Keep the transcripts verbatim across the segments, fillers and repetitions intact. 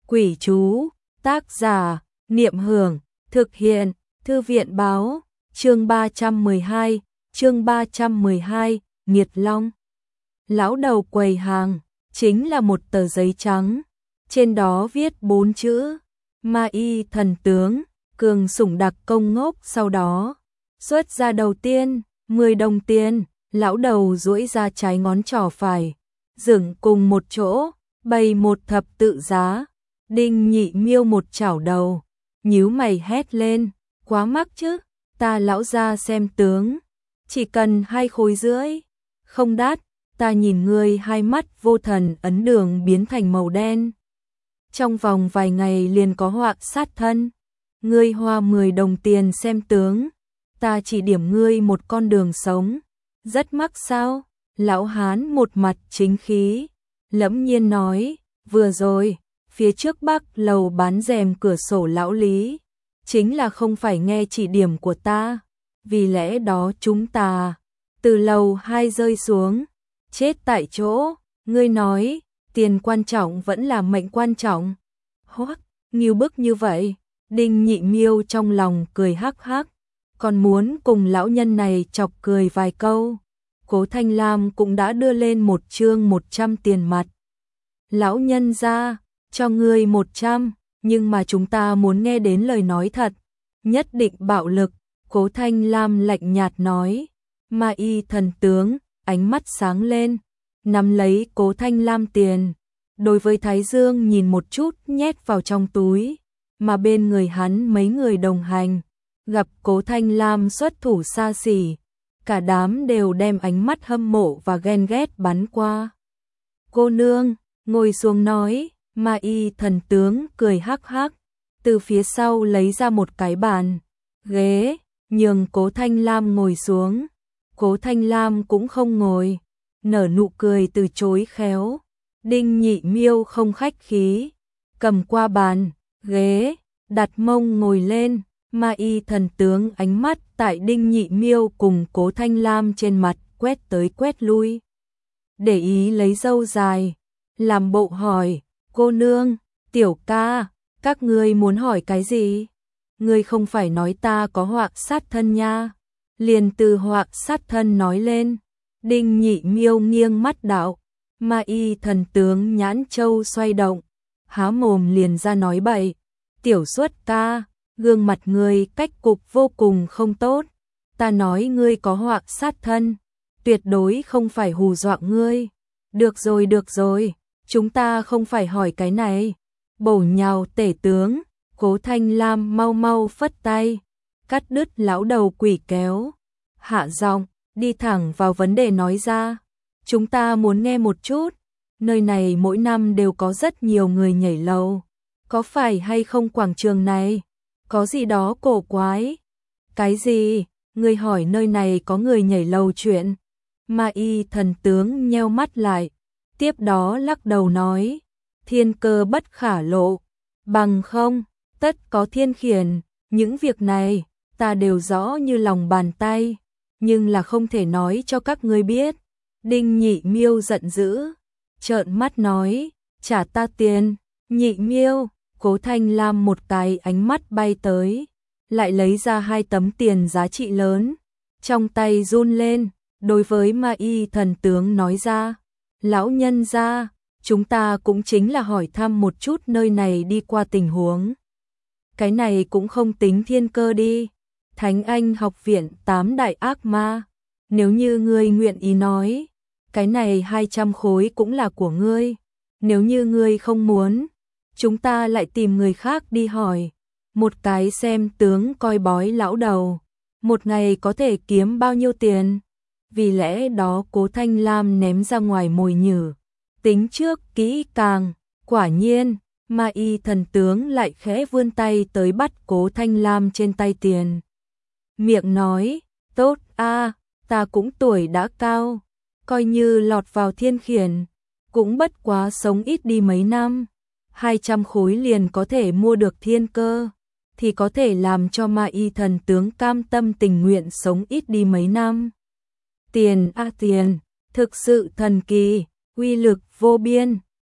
Quỷ chú, tác giả, Niệm Hưởng, thực hiện, Thư viện báo, chương ba trăm mười hai, chương ba trăm mười hai, Nghiệt Long. Lão đầu quầy hàng, chính là một tờ giấy trắng, trên đó viết bốn chữ, Ma Y thần tướng, cường sủng đặc công ngốc. Sau đó, xuất ra đầu tiên, mười đồng tiền, lão đầu duỗi ra trái ngón trỏ phải, dựng cùng một chỗ, bày một thập tự giá. Đinh Nhị Miêu một chảo đầu, nhíu mày hét lên, quá mắc chứ, ta lão ra xem tướng, chỉ cần hai khối rưỡi, không đắt, ta nhìn ngươi hai mắt vô thần ấn đường biến thành màu đen. Trong vòng vài ngày liền có họa sát thân, ngươi hoa mười đồng tiền xem tướng, ta chỉ điểm ngươi một con đường sống, rất mắc sao? Lão hán một mặt chính khí, lẫm nhiên nói, vừa rồi, phía trước bắc lầu bán rèm cửa sổ lão Lý, chính là không phải nghe chỉ điểm của ta, vì lẽ đó chúng ta từ lầu hai rơi xuống, chết tại chỗ. Ngươi nói, tiền quan trọng vẫn là mệnh quan trọng. Hoắc, nghiêu bức như vậy, Đinh Nhị Miêu trong lòng cười hắc hắc, còn muốn cùng lão nhân này chọc cười vài câu. Cố Thanh Lam cũng đã đưa lên một chương một trăm tiền mặt. Lão nhân ra, cho ngươi một trăm, nhưng mà chúng ta muốn nghe đến lời nói thật, nhất định bạo lực. Cố Thanh Lam lạnh nhạt nói. Ma Y thần tướng, ánh mắt sáng lên, nắm lấy Cố Thanh Lam tiền, đối với Thái Dương nhìn một chút nhét vào trong túi, mà bên người hắn mấy người đồng hành, gặp Cố Thanh Lam xuất thủ xa xỉ, cả đám đều đem ánh mắt hâm mộ và ghen ghét bắn qua. Cô nương, ngồi xuống nói. Ma Y thần tướng cười hắc hắc, từ phía sau lấy ra một cái bàn, ghế, nhường Cố Thanh Lam ngồi xuống. Cố Thanh Lam cũng không ngồi, nở nụ cười từ chối khéo. Đinh Nhị Miêu không khách khí, cầm qua bàn, ghế, đặt mông ngồi lên. Ma Y thần tướng ánh mắt tại Đinh Nhị Miêu cùng Cố Thanh Lam trên mặt quét tới quét lui, để ý lấy râu dài, làm bộ hỏi, cô nương, tiểu ca, các ngươi muốn hỏi cái gì? Ngươi không phải nói ta có họa sát thân nha? Liền từ họa sát thân nói lên. Đinh Nhị Miêu nghiêng mắt đạo, Ma Y thần tướng nhãn châu xoay động, há mồm liền ra nói bậy. Tiểu Xuất ca, gương mặt ngươi cách cục vô cùng không tốt, ta nói ngươi có họa sát thân, tuyệt đối không phải hù dọa ngươi. Được rồi được rồi, chúng ta không phải hỏi cái này. Bổ nhào tể tướng, Cố Thanh Lam mau mau phất tay, cắt đứt lão đầu quỷ kéo, hạ giọng, đi thẳng vào vấn đề nói ra. Chúng ta muốn nghe một chút, nơi này mỗi năm đều có rất nhiều người nhảy lầu, có phải hay không quảng trường này có gì đó cổ quái? Cái gì? Người hỏi nơi này có người nhảy lầu chuyện? Ma Y thần tướng nheo mắt lại, tiếp đó lắc đầu nói, thiên cơ bất khả lộ, bằng không, tất có thiên khiển, những việc này, ta đều rõ như lòng bàn tay, nhưng là không thể nói cho các ngươi biết. Đinh Nhị Miêu giận dữ, trợn mắt nói, trả ta tiền. Nhị Miêu, Cố Thanh Lam một cái ánh mắt bay tới, lại lấy ra hai tấm tiền giá trị lớn, trong tay run lên, đối với Ma Y thần tướng nói ra, lão nhân gia, chúng ta cũng chính là hỏi thăm một chút nơi này đi qua tình huống. Cái này cũng không tính thiên cơ đi. Thánh Anh học viện tám đại ác ma, nếu như ngươi nguyện ý nói, cái này hai trăm khối cũng là của ngươi. Nếu như ngươi không muốn, chúng ta lại tìm người khác đi hỏi. Một cái xem tướng coi bói lão đầu, một ngày có thể kiếm bao nhiêu tiền? Vì lẽ đó Cố Thanh Lam ném ra ngoài mồi nhử, tính trước kỹ càng. Quả nhiên, Ma Y thần tướng lại khẽ vươn tay tới bắt Cố Thanh Lam trên tay tiền. Miệng nói, tốt a, ta cũng tuổi đã cao, coi như lọt vào thiên khiển, cũng bất quá sống ít đi mấy năm, hai trăm khối liền có thể mua được thiên cơ, thì có thể làm cho Ma Y thần tướng cam tâm tình nguyện sống ít đi mấy năm. Tiền a tiền, thực sự thần kỳ, uy lực vô biên.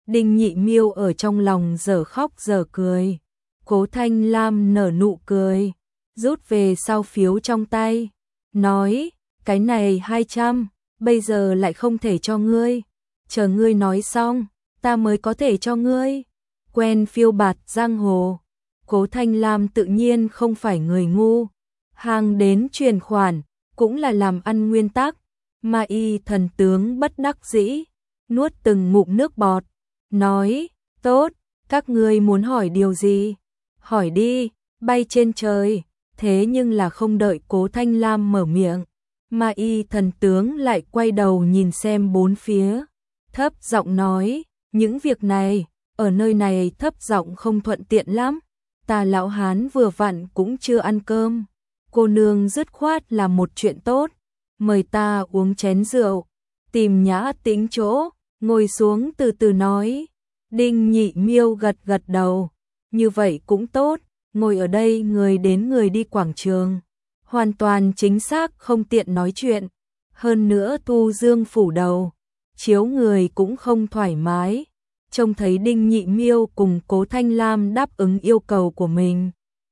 Đinh Nhị Miêu ở trong lòng dở khóc dở cười. Cố Thanh Lam nở nụ cười, rút về sau phiếu trong tay, nói, cái này hai trăm, bây giờ lại không thể cho ngươi, chờ ngươi nói xong, ta mới có thể cho ngươi. Quen phiêu bạt giang hồ, Cố Thanh Lam tự nhiên không phải người ngu, hàng đến chuyển khoản, cũng là làm ăn nguyên tắc. Ma Y thần tướng bất đắc dĩ, nuốt từng ngụm nước bọt, nói, tốt, các ngươi muốn hỏi điều gì? Hỏi đi, bay trên trời. Thế nhưng là không đợi Cố Thanh Lam mở miệng, Ma Y thần tướng lại quay đầu nhìn xem bốn phía, thấp giọng nói, những việc này, ở nơi này thấp giọng không thuận tiện lắm, ta lão hán vừa vặn cũng chưa ăn cơm, cô nương dứt khoát là một chuyện tốt, mời ta uống chén rượu, tìm nhã tĩnh chỗ, ngồi xuống từ từ nói. Đinh Nhị Miêu gật gật đầu, như vậy cũng tốt, ngồi ở đây người đến người đi quảng trường, hoàn toàn chính xác không tiện nói chuyện, hơn nữa tu dương phủ đầu, chiếu người cũng không thoải mái. Trông thấy Đinh Nhị Miêu cùng Cố Thanh Lam đáp ứng yêu cầu của mình,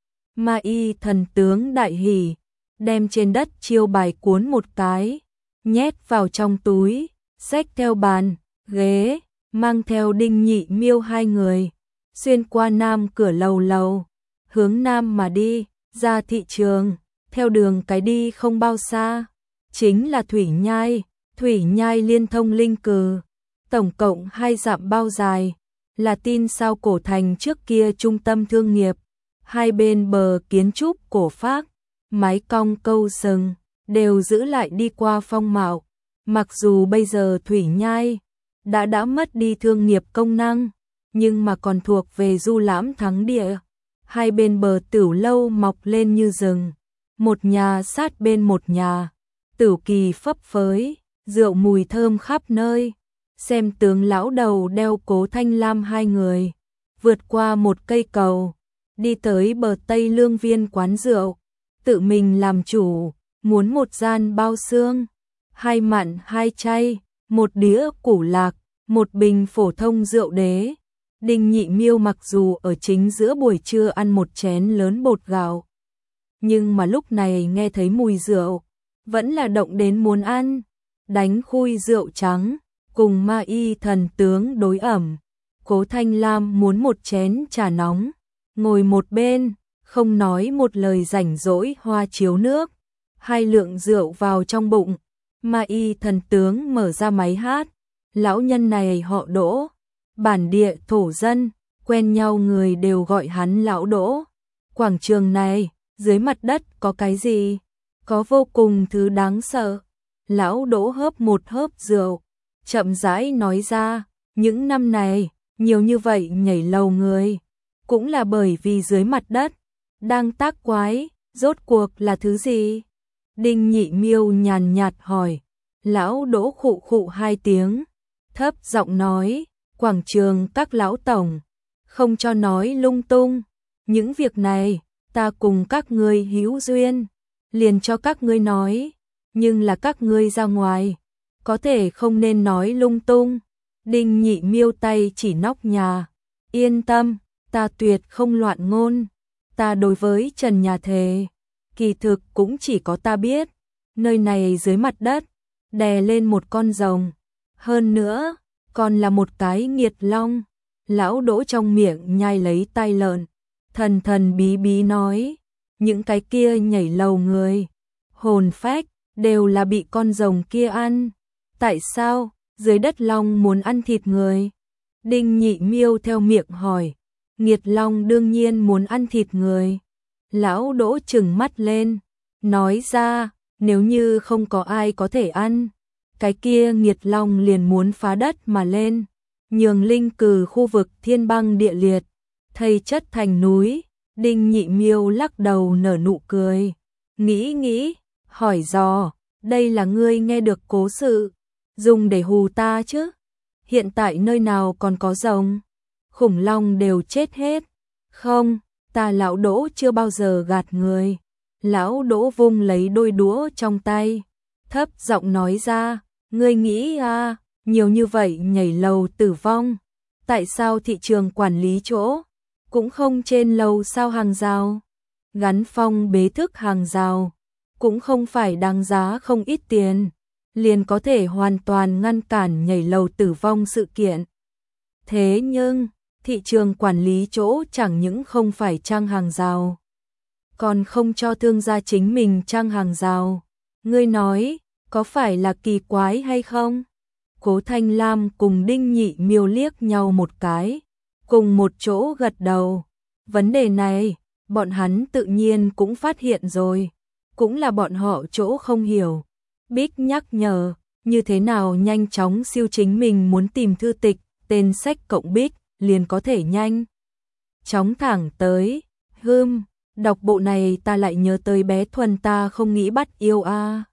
Ma Y thần tướng đại hỉ, đem trên đất chiêu bài cuốn một cái, nhét vào trong túi, xách theo bàn, ghế, mang theo Đinh Nhị Miêu hai người, xuyên qua nam cửa lầu lầu, hướng nam mà đi, ra thị trường, theo đường cái đi không bao xa, chính là Thủy Nhai, Thủy Nhai liên thông Linh Cừ, tổng cộng hai dặm bao dài, là tin sao cổ thành trước kia trung tâm thương nghiệp, hai bên bờ kiến trúc cổ phác, mái cong câu sừng, đều giữ lại đi qua phong mạo, mặc dù bây giờ Thủy Nhai đã đã mất đi thương nghiệp công năng, nhưng mà còn thuộc về du lãm thắng địa. Hai bên bờ tửu lâu mọc lên như rừng, một nhà sát bên một nhà, tửu kỳ phấp phới, rượu mùi thơm khắp nơi. Xem tướng lão đầu đeo Cố Thanh Lam hai người, vượt qua một cây cầu, đi tới bờ Tây Lương Viên quán rượu, tự mình làm chủ, muốn một gian bao xương, hai mặn hai chay, một đĩa củ lạc, một bình phổ thông rượu đế. Đinh Nhị Miêu mặc dù ở chính giữa buổi trưa ăn một chén lớn bột gạo, nhưng mà lúc này nghe thấy mùi rượu, vẫn là động đến muốn ăn, đánh khui rượu trắng, cùng Ma Y thần tướng đối ẩm. Cố Thanh Lam muốn một chén trà nóng, ngồi một bên, không nói một lời rảnh rỗi hoa chiếu nước, hai lượng rượu vào trong bụng. Ma Y thần tướng mở ra máy hát, lão nhân này họ Đỗ, bản địa thổ dân, quen nhau người đều gọi hắn lão Đỗ. Quảng trường này, dưới mặt đất có cái gì? Có vô cùng thứ đáng sợ. Lão Đỗ hớp một hớp rượu, chậm rãi nói ra, những năm này, nhiều như vậy nhảy lầu người, cũng là bởi vì dưới mặt đất đang tác quái, rốt cuộc là thứ gì? Đinh Nhị Miêu nhàn nhạt hỏi. Lão Đỗ khụ khụ hai tiếng, thấp giọng nói, quảng trường các lão tổng, không cho nói lung tung, những việc này, ta cùng các ngươi hữu duyên, liền cho các ngươi nói, nhưng là các ngươi ra ngoài, có thể không nên nói lung tung. Đinh Nhị Miêu tay chỉ nóc nhà, yên tâm, ta tuyệt không loạn ngôn, ta đối với trần nhà thề, kỳ thực cũng chỉ có ta biết, nơi này dưới mặt đất, đè lên một con rồng, hơn nữa, còn là một cái nghiệt long. Lão Đỗ trong miệng nhai lấy tai lợn, thần thần bí bí nói, những cái kia nhảy lầu người, hồn phách, đều là bị con rồng kia ăn. Tại sao, dưới đất long muốn ăn thịt người? Đinh Nhị Miêu theo miệng hỏi, nghiệt long đương nhiên muốn ăn thịt người. Lão Đỗ trừng mắt lên, nói ra, nếu như không có ai có thể ăn, cái kia nghiệt long liền muốn phá đất mà lên, nhường Linh Cừ khu vực thiên băng địa liệt, thây chất thành núi. Đinh Nhị Miêu lắc đầu nở nụ cười, nghĩ nghĩ, hỏi dò, đây là ngươi nghe được cố sự, dùng để hù ta chứ? Hiện tại nơi nào còn có rồng? Khủng long đều chết hết. Không, ta lão Đỗ chưa bao giờ gạt người. Lão Đỗ vung lấy đôi đũa trong tay, thấp giọng nói ra, ngươi nghĩ à, nhiều như vậy nhảy lầu tử vong, Tại sao thị trường quản lý chỗ cũng không trên lầu sao hàng rào? Gắn phong bế thức hàng rào cũng không phải đáng giá không ít tiền, liền có thể hoàn toàn ngăn cản nhảy lầu tử vong sự kiện. Thế nhưng, thị trường quản lý chỗ chẳng những không phải trang hàng rào, còn không cho thương gia chính mình trang hàng rào. Ngươi nói, có phải là kỳ quái hay không? Cố Thanh Lam cùng Đinh Nhị Miêu liếc nhau một cái, cùng một chỗ gật đầu. Vấn đề này, bọn hắn tự nhiên cũng phát hiện rồi, cũng là bọn họ chỗ không hiểu. Bích nhắc nhở, như thế nào nhanh chóng siêu chính mình muốn tìm thư tịch, tên sách cộng Bích, liền có thể nhanh chóng thẳng tới. Hưm, đọc bộ này ta lại nhớ tới bé Thuần ta không nghĩ bắt yêu a. À.